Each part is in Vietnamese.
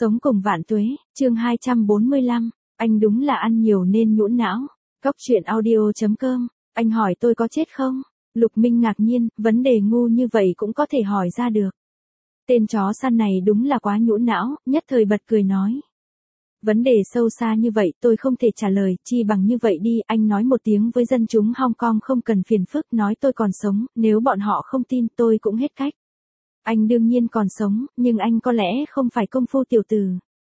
Sống cùng vạn tuế, chương 245, anh đúng là ăn nhiều nên nhũn não. Cóc truyện audio.com, anh hỏi tôi có chết không? Lục Minh ngạc nhiên, vấn đề ngu như vậy cũng có thể hỏi ra được. Tên chó săn này đúng là quá nhũn não, nhất thời bật cười nói. Vấn đề sâu xa như vậy tôi không thể trả lời, chi bằng như vậy đi, anh nói một tiếng với dân chúng Hong Kong không cần phiền phức, nói tôi còn sống, nếu bọn họ không tin tôi cũng hết cách. Anh đương nhiên còn sống, nhưng anh có lẽ không phải công phu tiểu tử.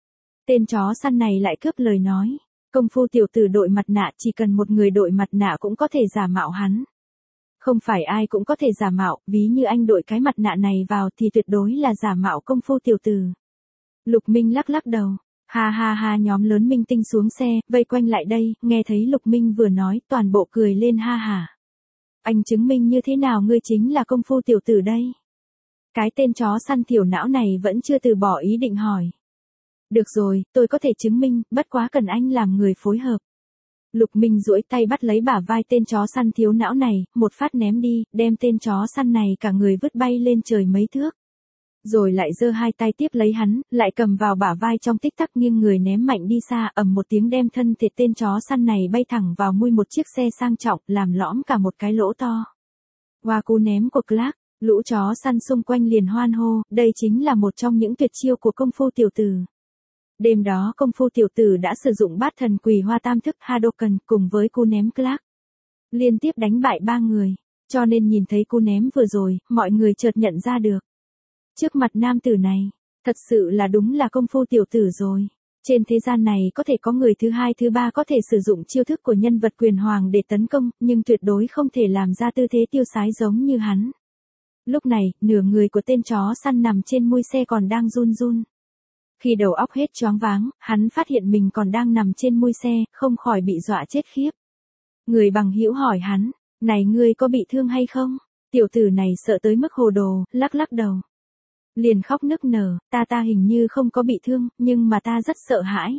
Tên chó săn này lại cướp lời nói. Công phu tiểu tử đội mặt nạ, chỉ cần một người đội mặt nạ cũng có thể giả mạo hắn. Không phải ai cũng có thể giả mạo, ví như anh đội cái mặt nạ này vào thì tuyệt đối là giả mạo công phu tiểu tử. Lục Minh lắc lắc đầu. Ha ha ha, nhóm lớn minh tinh xuống xe, vây quanh lại đây, nghe thấy Lục Minh vừa nói, toàn bộ cười lên ha hả. Anh chứng minh như thế nào ngươi chính là công phu tiểu tử đây? Cái tên chó săn thiểu não này vẫn chưa từ bỏ ý định hỏi. Được rồi, tôi có thể chứng minh, bất quá cần anh làm người phối hợp. Lục Minh duỗi tay bắt lấy bả vai tên chó săn thiếu não này, một phát ném đi, đem tên chó săn này cả người vứt bay lên trời mấy thước. Rồi lại giơ hai tay tiếp lấy hắn, lại cầm vào bả vai trong tích tắc nghiêng người ném mạnh đi xa, ầm một tiếng đem thân thể tên chó săn này bay thẳng vào mui một chiếc xe sang trọng, làm lõm cả một cái lỗ to. Qua cú ném của Clark, lũ chó săn xung quanh liền hoan hô, đây chính là một trong những tuyệt chiêu của công phu tiểu tử. Đêm đó công phu tiểu tử đã sử dụng bát thần quỳ hoa tam thức Hadoken cùng với cú ném Clark. Liên tiếp đánh bại 3 người, cho nên nhìn thấy cú ném vừa rồi, mọi người chợt nhận ra được. Trước mặt nam tử này, thật sự là đúng là công phu tiểu tử rồi. Trên thế gian này có thể có người thứ hai thứ ba có thể sử dụng chiêu thức của nhân vật quyền hoàng để tấn công, nhưng tuyệt đối không thể làm ra tư thế tiêu sái giống như hắn. Lúc này, nửa người của tên chó săn nằm trên mui xe còn đang run run. Khi đầu óc hết choáng váng, hắn phát hiện mình còn đang nằm trên mui xe, không khỏi bị dọa chết khiếp. Người bằng hữu hỏi hắn, này ngươi có bị thương hay không? Tiểu tử này sợ tới mức hồ đồ, lắc lắc đầu. Liền khóc nức nở, ta hình như không có bị thương, nhưng mà ta rất sợ hãi.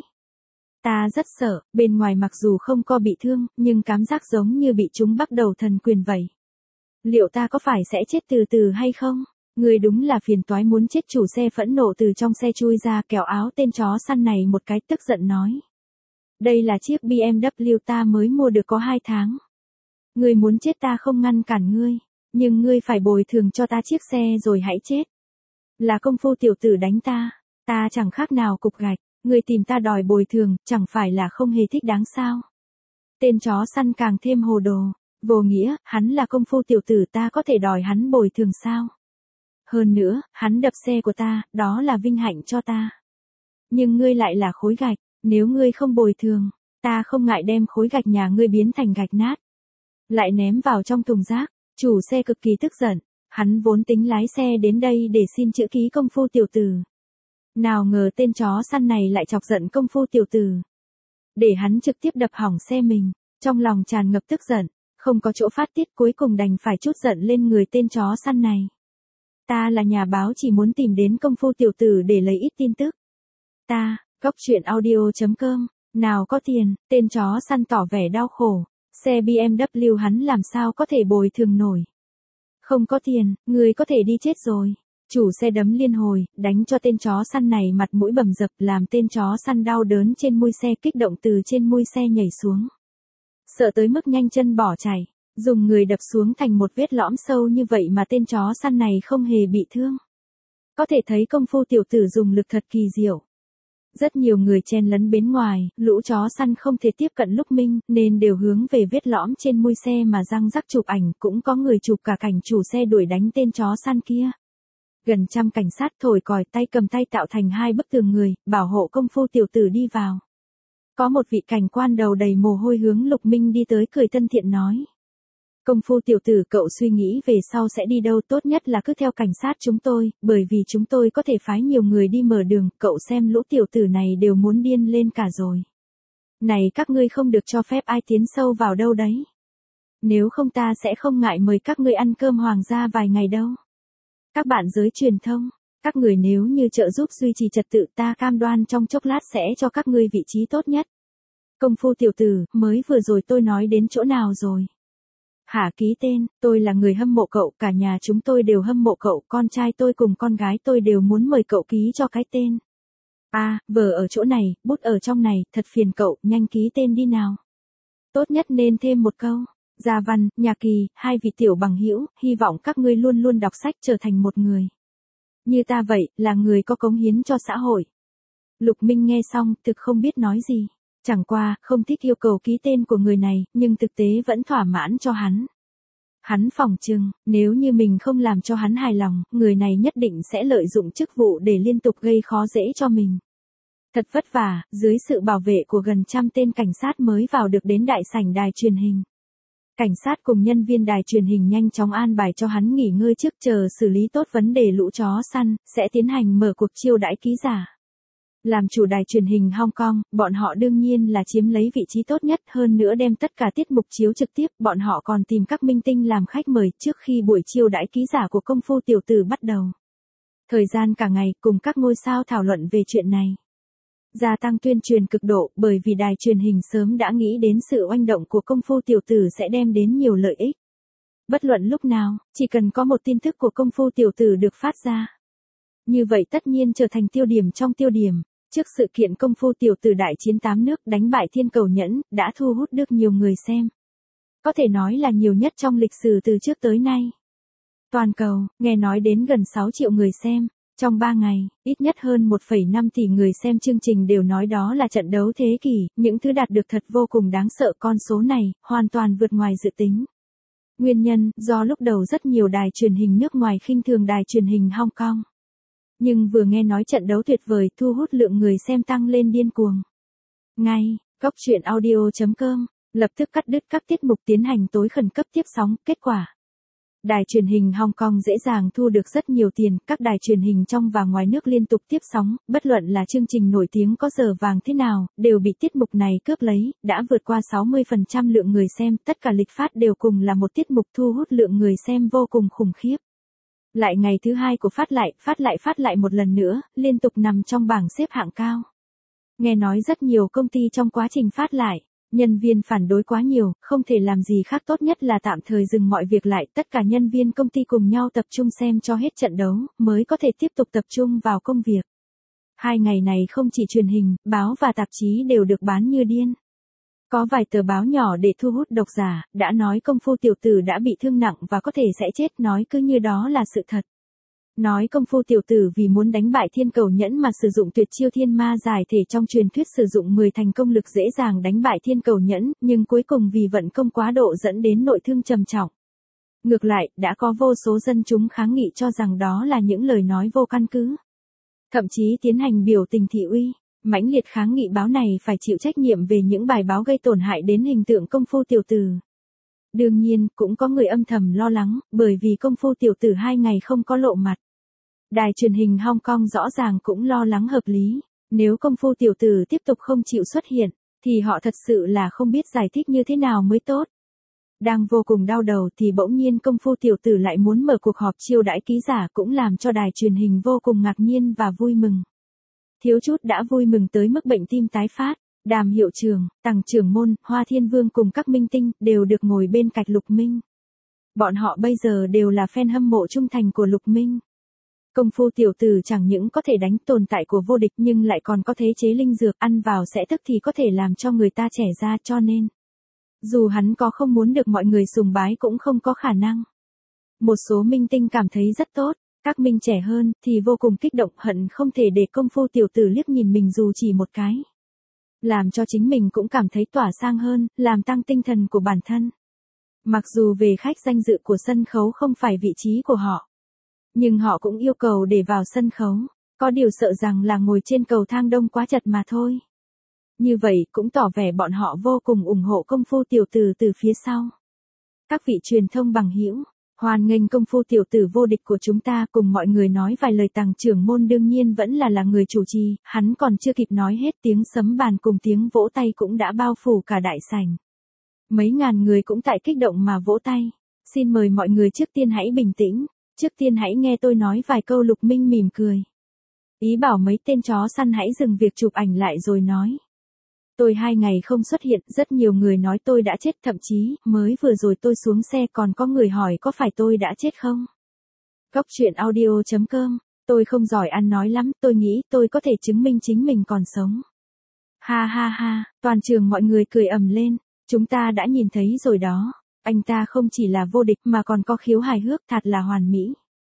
Ta rất sợ, bên ngoài mặc dù không có bị thương, nhưng cảm giác giống như bị chúng bắt đầu thần quyền vậy. Liệu ta có phải sẽ chết từ từ hay không? Người đúng là phiền toái, muốn chết. Chủ xe phẫn nộ từ trong xe chui ra, kéo áo tên chó săn này một cái, tức giận nói. Đây là chiếc BMW ta mới mua được có 2 tháng. Ngươi muốn chết ta không ngăn cản ngươi, nhưng ngươi phải bồi thường cho ta chiếc xe rồi hãy chết. Là công phu tiểu tử đánh ta chẳng khác nào cục gạch, ngươi tìm ta đòi bồi thường, chẳng phải là không hề thích đáng sao? Tên chó săn càng thêm hồ đồ, vô nghĩa, hắn là công phu tiểu tử, ta có thể đòi hắn bồi thường sao? Hơn nữa, hắn đập xe của ta, đó là vinh hạnh cho ta. Nhưng ngươi lại là khối gạch, nếu ngươi không bồi thường, ta không ngại đem khối gạch nhà ngươi biến thành gạch nát. Lại ném vào trong thùng rác, chủ xe cực kỳ tức giận, hắn vốn tính lái xe đến đây để xin chữ ký công phu tiểu tử. Nào ngờ tên chó săn này lại chọc giận công phu tiểu tử. Để hắn trực tiếp đập hỏng xe mình, trong lòng tràn ngập tức giận, không có chỗ phát tiết, cuối cùng đành phải trút giận lên người tên chó săn này. Ta là nhà báo, chỉ muốn tìm đến công phu tiểu tử để lấy ít tin tức. Cóc truyện audio.com, nào có tiền, tên chó săn tỏ vẻ đau khổ, xe BMW hắn làm sao có thể bồi thường nổi. Không có tiền, người có thể đi chết rồi. Chủ xe đấm liên hồi, đánh cho tên chó săn này mặt mũi bầm dập, làm tên chó săn đau đớn trên mui xe, kích động từ trên mui xe nhảy xuống. Sợ tới mức nhanh chân bỏ chạy, dùng người đập xuống thành một vết lõm sâu như vậy mà tên chó săn này không hề bị thương. Có thể thấy công phu tiểu tử dùng lực thật kỳ diệu. Rất nhiều người chen lấn bên ngoài, lũ chó săn không thể tiếp cận Lục Minh, nên đều hướng về vết lõm trên mui xe mà răng rắc chụp ảnh, cũng có người chụp cả cảnh chủ xe đuổi đánh tên chó săn kia. Gần trăm cảnh sát thổi còi, tay cầm tay tạo thành 2 bức tường người, bảo hộ công phu tiểu tử đi vào. Có một vị cảnh quan đầu đầy mồ hôi hướng Lục Minh đi tới, cười thân thiện nói. Công phu tiểu tử, cậu suy nghĩ về sau sẽ đi đâu? Tốt nhất là cứ theo cảnh sát chúng tôi, bởi vì chúng tôi có thể phái nhiều người đi mở đường, cậu xem lũ tiểu tử này đều muốn điên lên cả rồi. Này các ngươi không được cho phép ai tiến sâu vào đâu đấy. Nếu không ta sẽ không ngại mời các ngươi ăn cơm hoàng gia vài ngày đâu. Các bạn giới truyền thông, các người nếu như trợ giúp duy trì trật tự, ta cam đoan trong chốc lát sẽ cho các ngươi vị trí tốt nhất. Công phu tiểu tử, mới vừa rồi tôi nói đến chỗ nào rồi? Hả, ký tên, tôi là người hâm mộ cậu, cả nhà chúng tôi đều hâm mộ cậu, con trai tôi cùng con gái tôi đều muốn mời cậu ký cho cái tên. Vở ở chỗ này, bút ở trong này, thật phiền cậu, nhanh ký tên đi nào. Tốt nhất nên thêm một câu. Gia Văn, Nhà Kỳ, hai vị tiểu bằng hữu, hy vọng các ngươi luôn luôn đọc sách trở thành một người như ta vậy, là người có cống hiến cho xã hội. Lục Minh nghe xong, thực không biết nói gì. Chẳng qua, không thích yêu cầu ký tên của người này, nhưng thực tế vẫn thỏa mãn cho hắn. Hắn phỏng chừng, nếu như mình không làm cho hắn hài lòng, người này nhất định sẽ lợi dụng chức vụ để liên tục gây khó dễ cho mình. Thật vất vả, dưới sự bảo vệ của gần 100 tên cảnh sát mới vào được đến đại sảnh đài truyền hình. Cảnh sát cùng nhân viên đài truyền hình nhanh chóng an bài cho hắn nghỉ ngơi trước chờ xử lý tốt vấn đề lũ chó săn, sẽ tiến hành mở cuộc chiêu đãi ký giả. Làm chủ đài truyền hình Hong Kong, bọn họ đương nhiên là chiếm lấy vị trí tốt nhất, hơn nữa đem tất cả tiết mục chiếu trực tiếp, bọn họ còn tìm các minh tinh làm khách mời trước khi buổi chiêu đãi ký giả của công phu tiểu tử bắt đầu. Thời gian cả ngày cùng các ngôi sao thảo luận về chuyện này. Gia tăng tuyên truyền cực độ, bởi vì đài truyền hình sớm đã nghĩ đến sự oanh động của công phu tiểu tử sẽ đem đến nhiều lợi ích. Bất luận lúc nào, chỉ cần có một tin tức của công phu tiểu tử được phát ra. Như vậy tất nhiên trở thành tiêu điểm trong tiêu điểm. Trước sự kiện công phu tiểu tử đại chiến 8 nước đánh bại Thiên Cầu Nhẫn, đã thu hút được nhiều người xem. Có thể nói là nhiều nhất trong lịch sử từ trước tới nay. Toàn cầu, nghe nói đến gần 6 triệu người xem. Trong 3 ngày, ít nhất hơn 1,5 tỷ người xem chương trình đều nói đó là trận đấu thế kỷ, những thứ đạt được thật vô cùng đáng sợ, con số này, hoàn toàn vượt ngoài dự tính. Nguyên nhân, do lúc đầu rất nhiều đài truyền hình nước ngoài khinh thường đài truyền hình Hong Kong. Nhưng vừa nghe nói trận đấu tuyệt vời, thu hút lượng người xem tăng lên điên cuồng. Ngay, Cóc Truyện Audio.com, lập tức cắt đứt các tiết mục tiến hành tối khẩn cấp tiếp sóng, kết quả. Đài truyền hình Hong Kong dễ dàng thu được rất nhiều tiền, các đài truyền hình trong và ngoài nước liên tục tiếp sóng, bất luận là chương trình nổi tiếng có giờ vàng thế nào, đều bị tiết mục này cướp lấy, đã vượt qua 60% lượng người xem, tất cả lịch phát đều cùng là một tiết mục thu hút lượng người xem vô cùng khủng khiếp. Lại ngày thứ hai của phát lại một lần nữa, liên tục nằm trong bảng xếp hạng cao. Nghe nói rất nhiều công ty trong quá trình phát lại, nhân viên phản đối quá nhiều, không thể làm gì khác, tốt nhất là tạm thời dừng mọi việc lại, tất cả nhân viên công ty cùng nhau tập trung xem cho hết trận đấu, mới có thể tiếp tục tập trung vào công việc. 2 ngày này không chỉ truyền hình, báo và tạp chí đều được bán như điên. Có vài tờ báo nhỏ để thu hút độc giả, đã nói công phu tiểu tử đã bị thương nặng và có thể sẽ chết, nói cứ như đó là sự thật. Nói công phu tiểu tử vì muốn đánh bại Thiên Cầu Nhẫn mà sử dụng tuyệt chiêu thiên ma giải thể trong truyền thuyết, sử dụng 10 thành công lực dễ dàng đánh bại Thiên Cầu Nhẫn, nhưng cuối cùng vì vận công quá độ dẫn đến nội thương trầm trọng. Ngược lại, đã có vô số dân chúng kháng nghị cho rằng đó là những lời nói vô căn cứ. Thậm chí tiến hành biểu tình thị uy, mãnh liệt kháng nghị báo này phải chịu trách nhiệm về những bài báo gây tổn hại đến hình tượng công phu tiểu tử. Đương nhiên, cũng có người âm thầm lo lắng, bởi vì công phu tiểu tử 2 ngày không có lộ mặt. Đài truyền hình Hong Kong rõ ràng cũng lo lắng hợp lý, nếu công phu tiểu tử tiếp tục không chịu xuất hiện, thì họ thật sự là không biết giải thích như thế nào mới tốt. Đang vô cùng đau đầu thì bỗng nhiên công phu tiểu tử lại muốn mở cuộc họp chiêu đãi ký giả, cũng làm cho đài truyền hình vô cùng ngạc nhiên và vui mừng. Thiếu chút đã vui mừng tới mức bệnh tim tái phát. Đàm hiệu trưởng, Tằng trưởng môn, Hoa Thiên Vương cùng các minh tinh đều được ngồi bên cạnh Lục Minh. Bọn họ bây giờ đều là fan hâm mộ trung thành của Lục Minh. Công phu tiểu tử chẳng những có thể đánh tồn tại của vô địch nhưng lại còn có thế chế linh dược, ăn vào sẽ tức thì có thể làm cho người ta trẻ ra, cho nên dù hắn có không muốn được mọi người sùng bái cũng không có khả năng. Một số minh tinh cảm thấy rất tốt, các minh trẻ hơn thì vô cùng kích động, hận không thể để công phu tiểu tử liếc nhìn mình dù chỉ một cái. Làm cho chính mình cũng cảm thấy tỏa sang hơn, làm tăng tinh thần của bản thân. Mặc dù về khách danh dự của sân khấu không phải vị trí của họ, nhưng họ cũng yêu cầu để vào sân khấu, có điều sợ rằng là ngồi trên cầu thang đông quá chật mà thôi. Như vậy cũng tỏ vẻ bọn họ vô cùng ủng hộ công phu tiểu tử từ phía sau. Các vị truyền thông bằng hữu, hoan nghênh công phu tiểu tử vô địch của chúng ta, cùng mọi người nói vài lời. Tằng trưởng môn đương nhiên vẫn là người chủ trì, hắn còn chưa kịp nói hết, tiếng sấm bàn cùng tiếng vỗ tay cũng đã bao phủ cả đại sảnh. Mấy ngàn người cũng tại kích động mà vỗ tay. Xin mời mọi người trước tiên hãy bình tĩnh, trước tiên hãy nghe tôi nói vài câu. Lục Minh mỉm cười. Ý bảo mấy tên chó săn hãy dừng việc chụp ảnh lại rồi nói. Tôi 2 ngày không xuất hiện, rất nhiều người nói tôi đã chết, thậm chí, mới vừa rồi tôi xuống xe còn có người hỏi có phải tôi đã chết không? Cóc Truyện Audio.com Tôi không giỏi ăn nói lắm, tôi nghĩ tôi có thể chứng minh chính mình còn sống. Ha ha ha, toàn trường mọi người cười ầm lên, chúng ta đã nhìn thấy rồi đó, anh ta không chỉ là vô địch mà còn có khiếu hài hước thật là hoàn mỹ.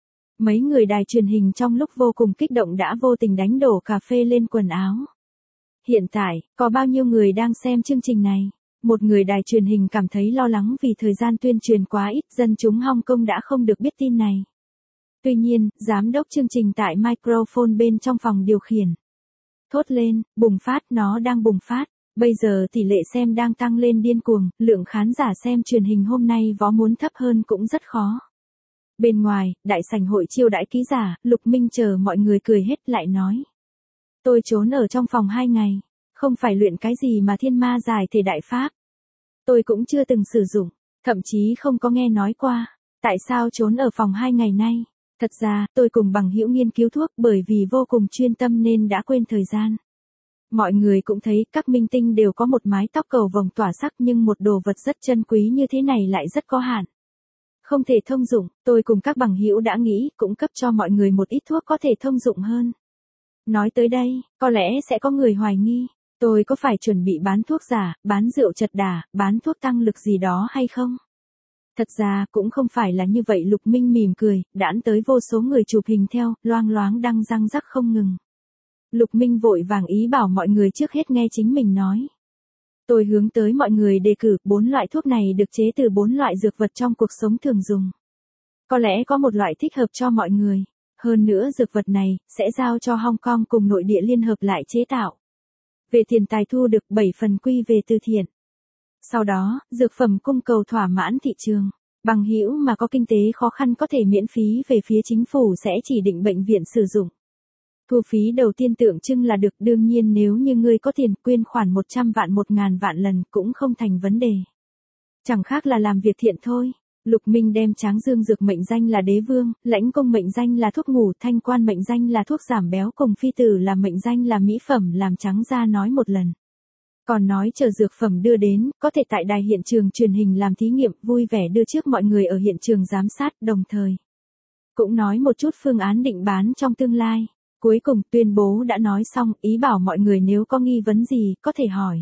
Mấy người đài truyền hình trong lúc vô cùng kích động đã vô tình đánh đổ cà phê lên quần áo. Hiện tại, có bao nhiêu người đang xem chương trình này? Một người đài truyền hình cảm thấy lo lắng vì thời gian tuyên truyền quá ít, dân chúng Hong Kong đã không được biết tin này. Tuy nhiên, giám đốc chương trình tại microphone bên trong phòng điều khiển thốt lên, bùng phát, nó đang bùng phát. Bây giờ tỷ lệ xem đang tăng lên điên cuồng, lượng khán giả xem truyền hình hôm nay võ muốn thấp hơn cũng rất khó. Bên ngoài, đại sảnh hội chiêu đãi ký giả, Lục Minh chờ mọi người cười hết lại nói. Tôi trốn ở trong phòng 2 ngày, không phải luyện cái gì mà thiên ma giải thể đại pháp. Tôi cũng chưa từng sử dụng, thậm chí không có nghe nói qua. Tại sao trốn ở phòng 2 ngày nay? Thật ra, tôi cùng bằng hữu nghiên cứu thuốc bởi vì vô cùng chuyên tâm nên đã quên thời gian. Mọi người cũng thấy các minh tinh đều có một mái tóc cầu vồng tỏa sắc nhưng một đồ vật rất chân quý như thế này lại rất có hạn. Không thể thông dụng, tôi cùng các bằng hữu đã nghĩ cũng cấp cho mọi người một ít thuốc có thể thông dụng hơn. Nói tới đây, có lẽ sẽ có người hoài nghi, tôi có phải chuẩn bị bán thuốc giả, bán rượu chật đà, bán thuốc tăng lực gì đó hay không? Thật ra cũng không phải là như vậy. Lục Minh mỉm cười, đãn tới vô số người chụp hình theo, loang loáng đăng răng rắc không ngừng. Lục Minh vội vàng ý bảo mọi người trước hết nghe chính mình nói. Tôi hướng tới mọi người đề cử 4 loại thuốc này được chế từ 4 loại dược vật trong cuộc sống thường dùng. Có lẽ có một loại thích hợp cho mọi người. Hơn nữa dược vật này sẽ giao cho Hong Kong cùng nội địa liên hợp lại chế tạo. Về tiền tài thu được 7 phần quy về từ thiện. Sau đó, dược phẩm cung cầu thỏa mãn thị trường. Bằng hữu mà có kinh tế khó khăn có thể miễn phí về phía chính phủ sẽ chỉ định bệnh viện sử dụng. Thu phí đầu tiên tượng trưng là được, đương nhiên nếu như ngươi có tiền quyên khoản 100 vạn 1000 vạn lần cũng không thành vấn đề. Chẳng khác là làm việc thiện thôi. Lục Minh đem Tráng Dương dược mệnh danh là đế vương, Lãnh Công mệnh danh là thuốc ngủ, Thanh Quan mệnh danh là thuốc giảm béo cùng Phi Tử là mệnh danh là mỹ phẩm làm trắng ra nói một lần. Còn nói chờ dược phẩm đưa đến, có thể tại đài hiện trường truyền hình làm thí nghiệm, vui vẻ đưa trước mọi người ở hiện trường giám sát, đồng thời cũng nói một chút phương án định bán trong tương lai. Cuối cùng tuyên bố đã nói xong, ý bảo mọi người nếu có nghi vấn gì, có thể hỏi.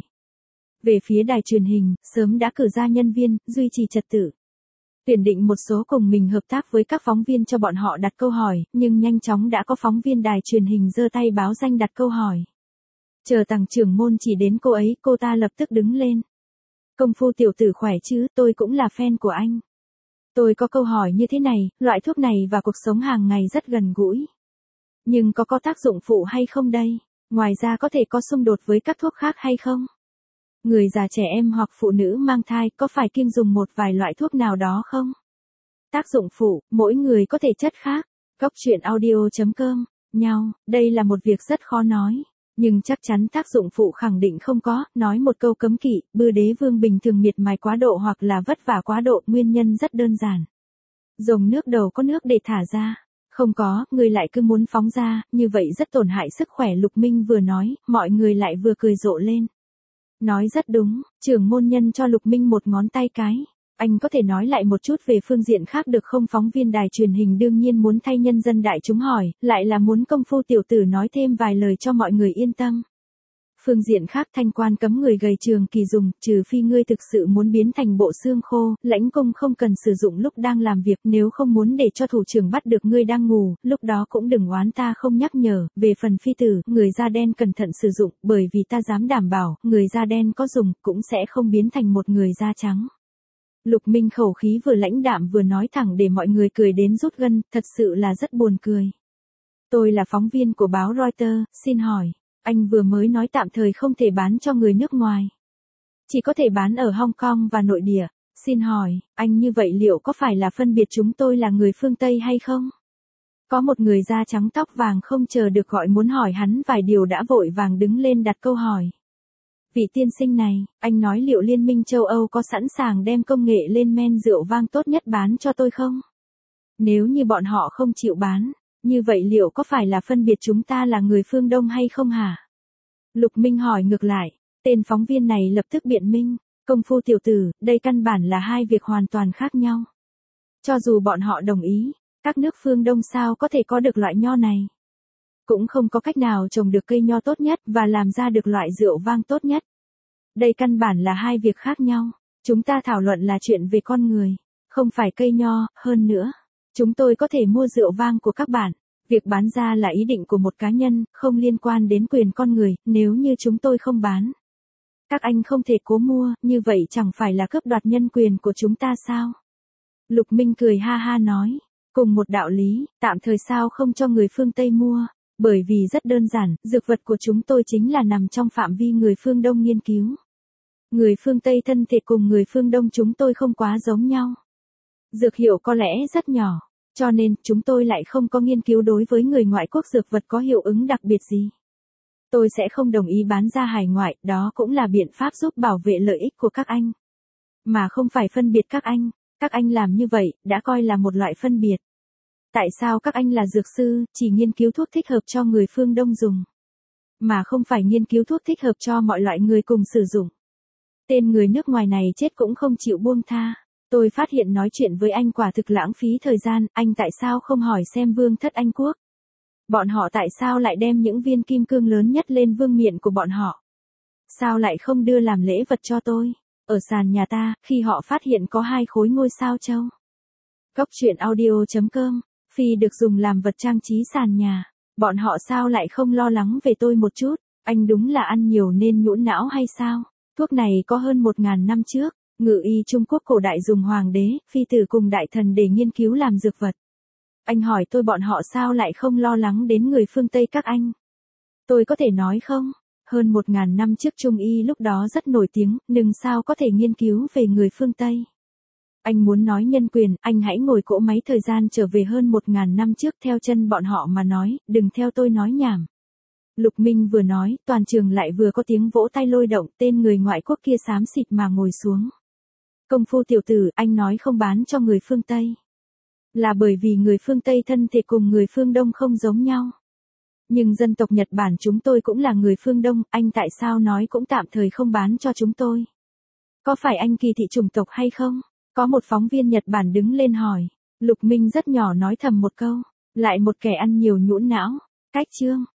Về phía đài truyền hình, sớm đã cử ra nhân viên, duy trì trật tự. Tuyển định một số cùng mình hợp tác với các phóng viên cho bọn họ đặt câu hỏi, nhưng nhanh chóng đã có phóng viên đài truyền hình giơ tay báo danh đặt câu hỏi. Chờ Tằng trưởng môn chỉ đến cô ấy, cô ta lập tức đứng lên. Công phu tiểu tử khỏe chứ, tôi cũng là fan của anh. Tôi có câu hỏi như thế này, loại thuốc này và cuộc sống hàng ngày rất gần gũi. Nhưng có tác dụng phụ hay không đây? Ngoài ra có thể có xung đột với các thuốc khác hay không? Người già trẻ em hoặc phụ nữ mang thai có phải kiêng dùng một vài loại thuốc nào đó không? Tác dụng phụ, mỗi người có thể chất khác. Góc truyện audio.com, nhau, đây là một việc rất khó nói. Nhưng chắc chắn tác dụng phụ khẳng định không có, nói một câu cấm kỵ, bư đế vương bình thường miệt mài quá độ hoặc là vất vả quá độ, nguyên nhân rất đơn giản. Dùng nước đầu có nước để thả ra. Không có, người lại cứ muốn phóng ra, như vậy rất tổn hại sức khỏe. Lục Minh vừa nói, mọi người lại vừa cười rộ lên. Nói rất đúng, trưởng môn nhân cho Lục Minh một ngón tay cái. Anh có thể nói lại một chút về phương diện khác được không? Phóng viên đài truyền hình đương nhiên muốn thay nhân dân đại chúng hỏi, lại là muốn công phu tiểu tử nói thêm vài lời cho mọi người yên tâm. Phương diện khác Thanh Quan cấm người gầy trường kỳ dùng, trừ phi ngươi thực sự muốn biến thành bộ xương khô, Lãnh Công không cần sử dụng lúc đang làm việc, nếu không muốn để cho thủ trưởng bắt được ngươi đang ngủ, lúc đó cũng đừng oán ta không nhắc nhở. Về phần Phi Tử, người da đen cẩn thận sử dụng, bởi vì ta dám đảm bảo, người da đen có dùng, cũng sẽ không biến thành một người da trắng. Lục Minh khẩu khí vừa lãnh đạm vừa nói thẳng để mọi người cười đến rút gân, thật sự là rất buồn cười. Tôi là phóng viên của báo Reuters, xin hỏi. Anh vừa mới nói tạm thời không thể bán cho người nước ngoài. Chỉ có thể bán ở Hong Kong và nội địa. Xin hỏi, anh như vậy liệu có phải là phân biệt chúng tôi là người phương Tây hay không? Có một người da trắng tóc vàng không chờ được gọi muốn hỏi hắn vài điều đã vội vàng đứng lên đặt câu hỏi. Vị tiên sinh này, anh nói liệu Liên minh châu Âu có sẵn sàng đem công nghệ lên men rượu vang tốt nhất bán cho tôi không? Nếu như bọn họ không chịu bán, như vậy liệu có phải là phân biệt chúng ta là người phương Đông hay không hả? Lục Minh hỏi ngược lại, tên phóng viên này lập tức biện minh, công phu tiểu tử, đây căn bản là hai việc hoàn toàn khác nhau. Cho dù bọn họ đồng ý, Các nước phương Đông sao có thể có được loại nho này? Cũng không có cách nào trồng được cây nho tốt nhất và làm ra được loại rượu vang tốt nhất. Đây căn bản là hai việc khác nhau. Chúng ta thảo luận là chuyện về con người, không phải cây nho. Hơn nữa, chúng tôi có thể mua rượu vang của các bạn. Việc bán ra là ý định của một cá nhân, không liên quan đến quyền con người. Nếu như chúng tôi không bán, các anh không thể cố mua, như vậy chẳng phải là cướp đoạt nhân quyền của chúng ta sao? Lục Minh cười ha ha nói, cùng một đạo lý, tạm thời sao không cho người phương Tây mua? Bởi vì rất đơn giản, dược vật của chúng tôi chính là nằm trong phạm vi người phương Đông nghiên cứu. Người phương Tây thân thể cùng người phương Đông chúng tôi không quá giống nhau. Dược hiệu có lẽ rất nhỏ, cho nên chúng tôi lại không có nghiên cứu đối với người ngoại quốc dược vật có hiệu ứng đặc biệt gì. Tôi sẽ không đồng ý bán ra hải ngoại, đó cũng là biện pháp giúp bảo vệ lợi ích của các anh. Mà không phải phân biệt các anh. Các anh làm như vậy, đã coi là một loại phân biệt. Tại sao các anh là dược sư, chỉ nghiên cứu thuốc thích hợp cho người phương Đông dùng, mà không phải nghiên cứu thuốc thích hợp cho mọi loại người cùng sử dụng? Tên người nước ngoài này chết cũng không chịu buông tha. Tôi phát hiện nói chuyện với anh quả thực lãng phí thời gian, anh tại sao không hỏi xem vương thất Anh quốc? Bọn họ tại sao lại đem những viên kim cương lớn nhất lên vương miện của bọn họ? Sao lại không đưa làm lễ vật cho tôi? Ở sàn nhà ta, khi họ phát hiện có 2 khối ngôi sao châu. Góc truyện audio.com, phi được dùng làm vật trang trí sàn nhà. Bọn họ sao lại không lo lắng về tôi một chút? Anh đúng là ăn nhiều nên nhũn não hay sao? Thuốc này có hơn 1.000 năm trước, ngự y Trung Quốc cổ đại dùng hoàng đế, phi tử cùng đại thần để nghiên cứu làm dược vật. Anh hỏi tôi bọn họ sao lại không lo lắng đến người phương Tây các anh? Tôi có thể nói không? Hơn 1.000 năm trước Trung y lúc đó rất nổi tiếng, nhưng sao có thể nghiên cứu về người phương Tây? Anh muốn nói nhân quyền, anh hãy ngồi cỗ máy thời gian trở về hơn 1.000 năm trước theo chân bọn họ mà nói, đừng theo tôi nói nhảm. Lục Minh vừa nói, toàn trường lại vừa có tiếng vỗ tay lôi động, tên người ngoại quốc kia xám xịt mà ngồi xuống. Công phu tiểu tử, anh nói không bán cho người phương Tây. Là bởi vì người phương Tây thân thể cùng người phương Đông không giống nhau. Nhưng dân tộc Nhật Bản chúng tôi cũng là người phương Đông, anh tại sao nói cũng tạm thời không bán cho chúng tôi? Có phải anh kỳ thị chủng tộc hay không? Có một phóng viên Nhật Bản đứng lên hỏi. Lục Minh rất nhỏ nói thầm một câu. Lại một kẻ ăn nhiều nhũn não. Cách chương.